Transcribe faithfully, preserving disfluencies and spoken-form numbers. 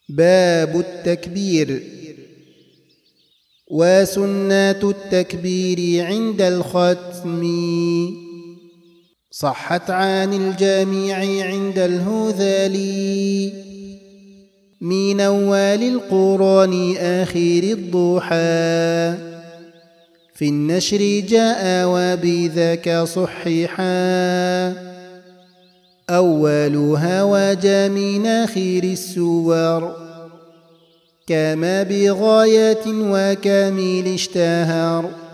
باب التكبير. وسنات التكبير عند الختم صحت عن الجميع عند الهذلي من أول القرآن آخر الضحى في النشر جاء وبذاك صححا أولها وجاء من آخر السور كما بغاية وكامل اشتهر